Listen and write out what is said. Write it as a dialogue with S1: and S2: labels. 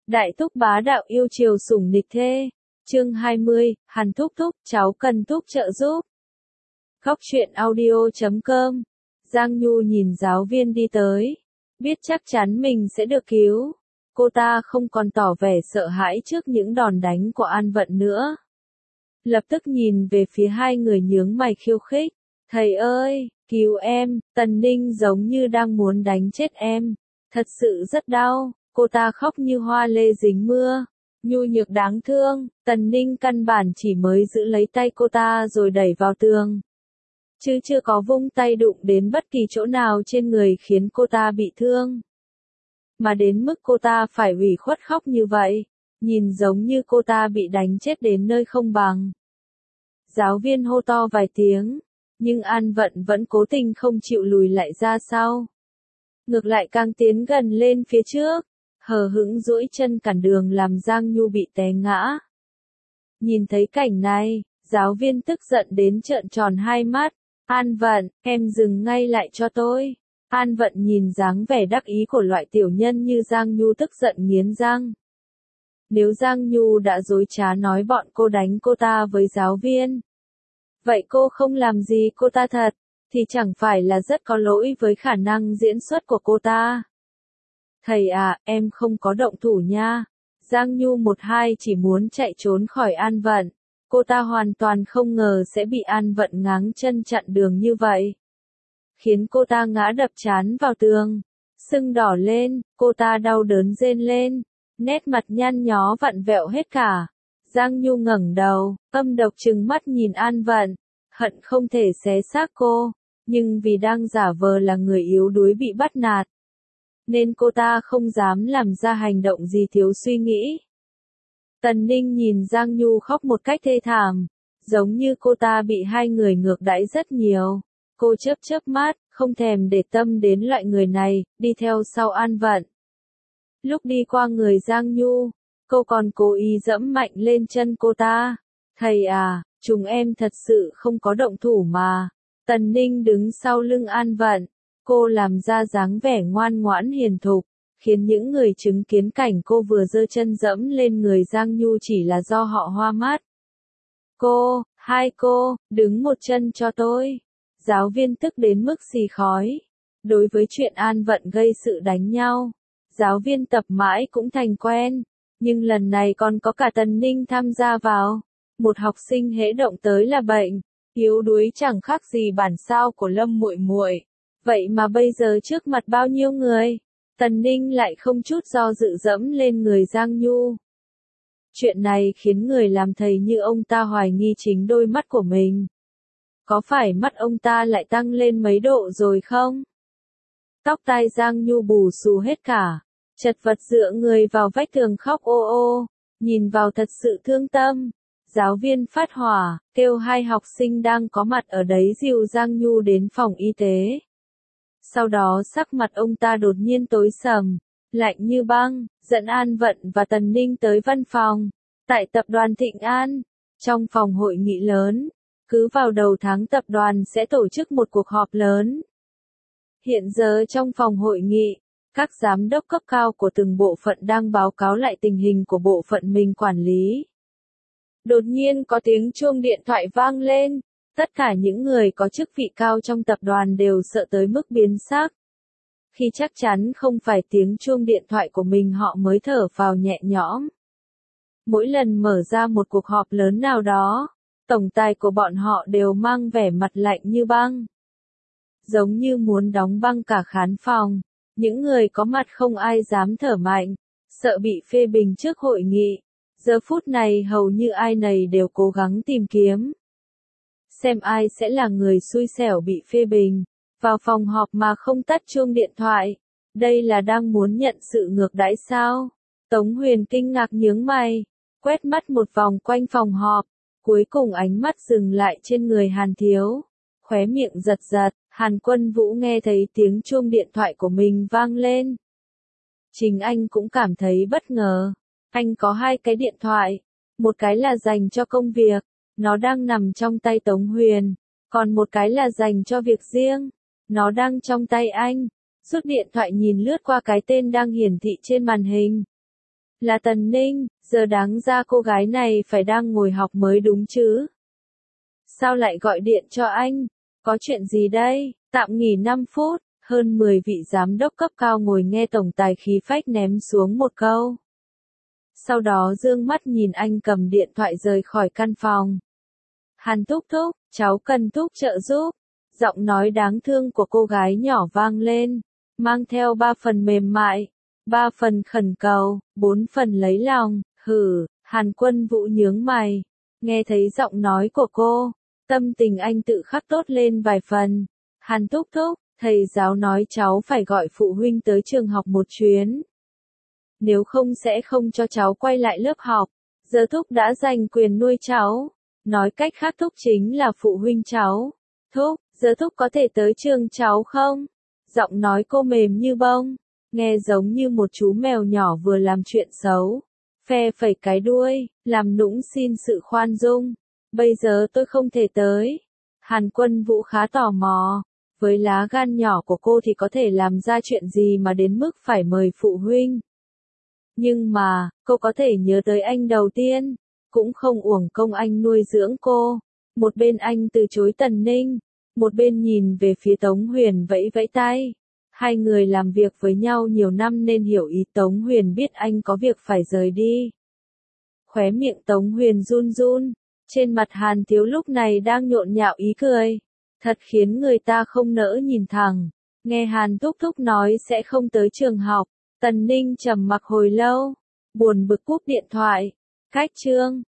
S1: Đại thúc bá đạo yêu chiều sủng nịch thê. Chương 20, Hàn thúc thúc, cháu cần thúc trợ giúp. Góc truyện audio.com. Giang Nhu nhìn giáo viên đi tới. Biết chắc chắn mình sẽ được cứu. Cô ta không còn tỏ vẻ sợ hãi trước những đòn đánh của An Vận nữa. Lập tức nhìn về phía hai người nhướng mày khiêu khích. Thầy ơi, cứu em, Tần Ninh giống như đang muốn đánh chết em. Thật sự rất đau. Cô ta khóc như hoa lê dính mưa. Nhu nhược đáng thương, Tần Ninh căn bản chỉ mới giữ lấy tay cô ta rồi đẩy vào tường. Chứ chưa có vung tay đụng đến bất kỳ chỗ nào trên người khiến cô ta bị thương. Mà đến mức cô ta phải ủy khuất khóc như vậy, nhìn giống như cô ta bị đánh chết đến nơi không bằng. Giáo viên hô to vài tiếng, nhưng An Vận vẫn cố tình không chịu lùi lại ra sau. Ngược lại càng tiến gần lên phía trước. Hờ hững duỗi chân cản đường làm Giang Nhu bị té ngã. Nhìn thấy cảnh này, giáo viên tức giận đến trợn tròn hai mắt. An Vận, em dừng ngay lại cho tôi. An Vận nhìn dáng vẻ đắc ý của loại tiểu nhân như Giang Nhu tức giận nghiến răng. Nếu Giang Nhu đã dối trá nói bọn cô đánh cô ta với giáo viên, vậy cô không làm gì cô ta thật, thì chẳng phải là rất có lỗi với khả năng diễn xuất của cô ta. Thầy à, em không có động thủ nha. Giang Nhu một hai chỉ muốn chạy trốn khỏi An Vận. Cô ta hoàn toàn không ngờ sẽ bị An Vận ngáng chân chặn đường như vậy. Khiến cô ta ngã đập trán vào tường. Sưng đỏ lên, cô ta đau đớn rên lên. Nét mặt nhăn nhó vặn vẹo hết cả. Giang Nhu ngẩng đầu, âm độc trừng mắt nhìn An Vận. Hận không thể xé xác cô. Nhưng vì đang giả vờ là người yếu đuối bị bắt nạt, nên cô ta không dám làm ra hành động gì thiếu suy nghĩ. Tần Ninh nhìn Giang Nhu khóc một cách thê thảm, giống như cô ta bị hai người ngược đãi rất nhiều. Cô chớp chớp mắt, không thèm để tâm đến loại người này, đi theo sau An Vận. Lúc đi qua người Giang Nhu, cô còn cố ý dẫm mạnh lên chân cô ta. Thầy à, chúng em thật sự không có động thủ mà. Tần Ninh đứng sau lưng An Vận. Cô làm ra dáng vẻ ngoan ngoãn hiền thục, khiến những người chứng kiến cảnh cô vừa giơ chân dẫm lên người Giang Nhu chỉ là do họ hoa mắt. Hai cô, đứng một chân cho tôi. Giáo viên tức đến mức xì khói. Đối với chuyện An Vận gây sự đánh nhau, giáo viên tập mãi cũng thành quen. Nhưng lần này còn có cả Tần Ninh tham gia vào. Một học sinh hễ động tới là bệnh, yếu đuối chẳng khác gì bản sao của Lâm muội muội. Vậy mà bây giờ trước mặt bao nhiêu người, Tần Ninh lại không chút do dự dẫm lên người Giang Nhu. Chuyện này khiến người làm thầy như ông ta hoài nghi chính đôi mắt của mình. Có phải mắt ông ta lại tăng lên mấy độ rồi không? Tóc tai Giang Nhu bù xù hết cả, chật vật dựa người vào vách tường khóc ô ô, nhìn vào thật sự thương tâm. Giáo viên phát hỏa, kêu hai học sinh đang có mặt ở đấy dìu Giang Nhu đến phòng y tế. Sau đó sắc mặt ông ta đột nhiên tối sầm, lạnh như băng, dẫn An Vận và Tần Ninh tới văn phòng. Tại tập đoàn Thịnh An, trong phòng hội nghị lớn, cứ vào đầu tháng tập đoàn sẽ tổ chức một cuộc họp lớn. Hiện giờ trong phòng hội nghị, các giám đốc cấp cao của từng bộ phận đang báo cáo lại tình hình của bộ phận mình quản lý. Đột nhiên có tiếng chuông điện thoại vang lên. Tất cả những người có chức vị cao trong tập đoàn đều sợ tới mức biến sắc. Khi chắc chắn không phải tiếng chuông điện thoại của mình họ mới thở phào nhẹ nhõm. Mỗi lần mở ra một cuộc họp lớn nào đó, tổng tài của bọn họ đều mang vẻ mặt lạnh như băng. Giống như muốn đóng băng cả khán phòng. Những người có mặt không ai dám thở mạnh, sợ bị phê bình trước hội nghị. Giờ phút này hầu như ai nấy đều cố gắng tìm kiếm. Xem ai sẽ là người xui xẻo bị phê bình. Vào phòng họp mà không tắt chuông điện thoại. Đây là đang muốn nhận sự ngược đãi sao? Tống Huyền kinh ngạc nhướng mày. Quét mắt một vòng quanh phòng họp. Cuối cùng ánh mắt dừng lại trên người Hàn Thiếu. Khóe miệng giật giật. Hàn Quân Vũ nghe thấy tiếng chuông điện thoại của mình vang lên. Chính anh cũng cảm thấy bất ngờ. Anh có hai cái điện thoại. Một cái là dành cho công việc. Nó đang nằm trong tay Tống Huyền. Còn một cái là dành cho việc riêng. Nó đang trong tay anh. Rút điện thoại nhìn lướt qua cái tên đang hiển thị trên màn hình. Là Tần Ninh, giờ đáng ra cô gái này phải đang ngồi học mới đúng chứ. Sao lại gọi điện cho anh? Có chuyện gì đây? Tạm nghỉ 5 phút, hơn 10 vị giám đốc cấp cao ngồi nghe tổng tài khí phách ném xuống một câu. Sau đó dương mắt nhìn anh cầm điện thoại rời khỏi căn phòng. Hàn thúc thúc, cháu cần thúc trợ giúp. Giọng nói đáng thương của cô gái nhỏ vang lên, mang theo 3 phần mềm mại, 3 phần khẩn cầu, 4 phần lấy lòng. Hử, Hàn Quân Vũ nhướng mày, nghe thấy giọng nói của cô, tâm tình anh tự khắc tốt lên vài phần. Hàn thúc thúc, thầy giáo nói cháu phải gọi phụ huynh tới trường học một chuyến. Nếu không sẽ không cho cháu quay lại lớp học. Giờ thúc đã giành quyền nuôi cháu. Nói cách khác thúc chính là phụ huynh cháu. Thúc, giờ thúc có thể tới trường cháu không? Giọng nói cô mềm như bông, nghe giống như một chú mèo nhỏ vừa làm chuyện xấu. Phe phẩy cái đuôi, làm nũng xin sự khoan dung. Bây giờ tôi không thể tới. Hàn Quân Vũ khá tò mò. Với lá gan nhỏ của cô thì có thể làm ra chuyện gì mà đến mức phải mời phụ huynh. Nhưng mà, cô có thể nhớ tới anh đầu tiên. Cũng không uổng công anh nuôi dưỡng cô. Một bên anh từ chối Tần Ninh. Một bên nhìn về phía Tống Huyền vẫy vẫy tay. Hai người làm việc với nhau nhiều năm nên hiểu ý. Tống Huyền biết anh có việc phải rời đi. Khóe miệng Tống Huyền run run. Trên mặt Hàn Thiếu lúc này đang nhộn nhạo ý cười. Thật khiến người ta không nỡ nhìn thẳng. Nghe Hàn Thúc Thúc nói sẽ không tới trường học. Tần Ninh trầm mặc hồi lâu. Buồn bực cúp điện thoại. Cách chương.